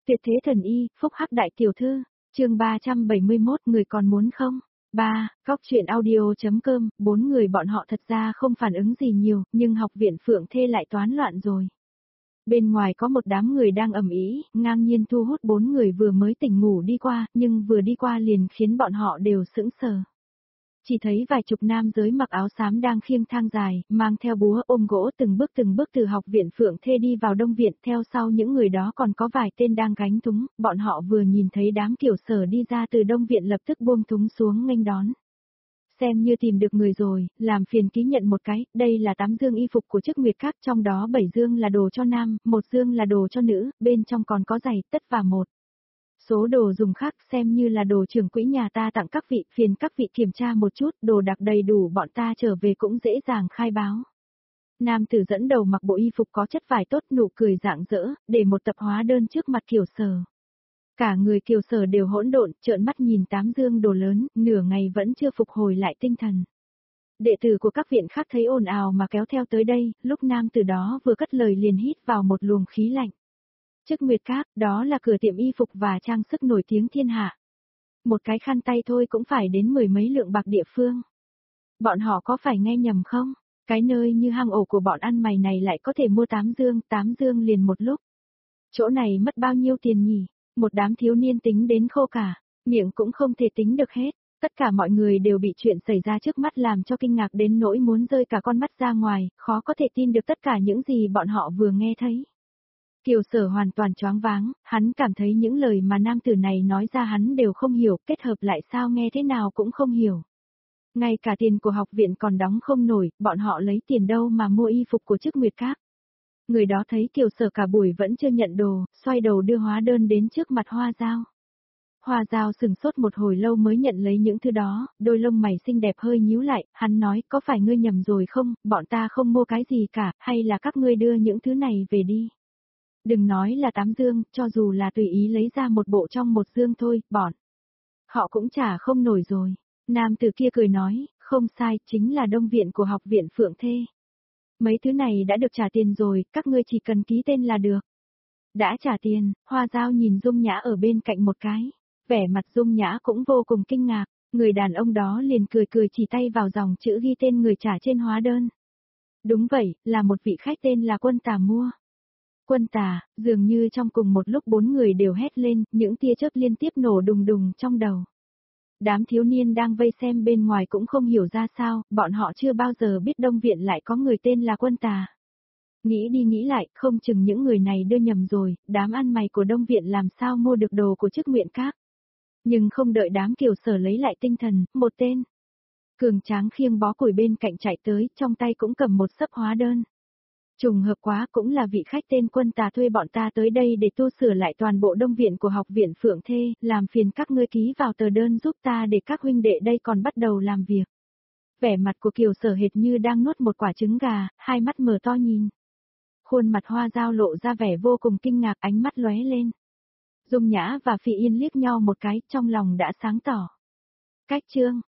Tuyệt thế thần y, phúc hắc đại tiểu thư, chương 371 người còn muốn không? 3. Góc truyện audio.com, 4 người bọn họ thật ra không phản ứng gì nhiều, nhưng học viện Phượng Thê lại toán loạn rồi. Bên ngoài có một đám người đang ầm ĩ, ngang nhiên thu hút 4 người vừa mới tỉnh ngủ đi qua, nhưng vừa đi qua liền khiến bọn họ đều sững sờ. Chỉ thấy vài chục nam giới mặc áo xám đang khiêng thang dài, mang theo búa ôm gỗ từng bước từ học viện Phượng Thê đi vào Đông Viện, theo sau những người đó còn có vài tên đang gánh thúng, bọn họ vừa nhìn thấy đám Kiều Sở đi ra từ Đông Viện lập tức buông thúng xuống nghênh đón. Xem như tìm được người rồi, làm phiền ký nhận một cái, đây là 8 dương y phục của chức Nguyệt Các, trong đó 7 dương là đồ cho nam, 1 dương là đồ cho nữ, bên trong còn có giày, tất và một số đồ dùng khác, xem như là đồ trưởng quỹ nhà ta tặng các vị, phiền các vị kiểm tra một chút, đồ đặc đầy đủ bọn ta trở về cũng dễ dàng khai báo. Nam tử dẫn đầu mặc bộ y phục có chất vải tốt, nụ cười rạng rỡ, để một tập hóa đơn trước mặt Kiều Sở. Cả người Kiều Sở đều hỗn độn, trợn mắt nhìn 8 dương đồ lớn, nửa ngày vẫn chưa phục hồi lại tinh thần. Đệ tử của các viện khác thấy ồn ào mà kéo theo tới đây, lúc nam tử đó vừa cất lời liền hít vào một luồng khí lạnh. Chức Nguyệt Các, đó là cửa tiệm y phục và trang sức nổi tiếng thiên hạ. Một cái khăn tay thôi cũng phải đến 10 mấy lượng bạc địa phương. Bọn họ có phải nghe nhầm không? Cái nơi như hang ổ của bọn ăn mày này lại có thể mua 8 dương liền một lúc. Chỗ này mất bao nhiêu tiền nhỉ? Một đám thiếu niên tính đến khô cả, miệng cũng không thể tính được hết. Tất cả mọi người đều bị chuyện xảy ra trước mắt làm cho kinh ngạc đến nỗi muốn rơi cả con mắt ra ngoài, khó có thể tin được tất cả những gì bọn họ vừa nghe thấy. Kiều Sở hoàn toàn choáng váng, hắn cảm thấy những lời mà nam tử này nói ra hắn đều không hiểu, kết hợp lại sao nghe thế nào cũng không hiểu. Ngay cả tiền của học viện còn đóng không nổi, bọn họ lấy tiền đâu mà mua y phục của chức Nguyệt Các. Người đó thấy Kiều Sở cả buổi vẫn chưa nhận đồ, xoay đầu đưa hóa đơn đến trước mặt Hoa Giao. Hoa Giao sừng sốt một hồi lâu mới nhận lấy những thứ đó, đôi lông mày xinh đẹp hơi nhíu lại, hắn nói, có phải ngươi nhầm rồi không, bọn ta không mua cái gì cả, hay là các ngươi đưa những thứ này về đi. Đừng nói là 8 dương, cho dù là tùy ý lấy ra một bộ trong 1 dương thôi, bọn họ cũng trả không nổi rồi. Nam tử kia cười nói, không sai, chính là Đông Viện của học viện Phượng Thê. Mấy thứ này đã được trả tiền rồi, các ngươi chỉ cần ký tên là được. Đã trả tiền, Hoa Giao nhìn Dung Nhã ở bên cạnh một cái. Vẻ mặt Dung Nhã cũng vô cùng kinh ngạc, người đàn ông đó liền cười chỉ tay vào dòng chữ ghi tên người trả trên hóa đơn. Đúng vậy, là một vị khách tên là Quân Tà mua. Quân Tà, dường như trong cùng một lúc 4 người đều hét lên, những tia chớp liên tiếp nổ đùng đùng trong đầu. Đám thiếu niên đang vây xem bên ngoài cũng không hiểu ra sao, bọn họ chưa bao giờ biết Đông Viện lại có người tên là Quân Tà. Nghĩ đi nghĩ lại, không chừng những người này đưa nhầm rồi, đám ăn mày của Đông Viện làm sao mua được đồ của chức Nguyệt Các. Nhưng không đợi đám Kiều Sở lấy lại tinh thần, một tên cường tráng khiêng bó củi bên cạnh chạy tới, trong tay cũng cầm một xấp hóa đơn. Trùng hợp quá, cũng là vị khách tên Quân Tà thuê bọn ta tới đây để tu sửa lại toàn bộ Đông Viện của học viện Phượng Thê, làm phiền các ngươi ký vào tờ đơn giúp ta để các huynh đệ đây còn bắt đầu làm việc. Vẻ mặt của Kiều Sở hệt như đang nuốt một quả trứng gà, hai mắt mở to nhìn. Khuôn mặt Hoa Giao lộ ra vẻ vô cùng kinh ngạc, ánh mắt lóe lên. Dung Nhã và Phi Yên liếc nhau một cái, trong lòng đã sáng tỏ. Cách chương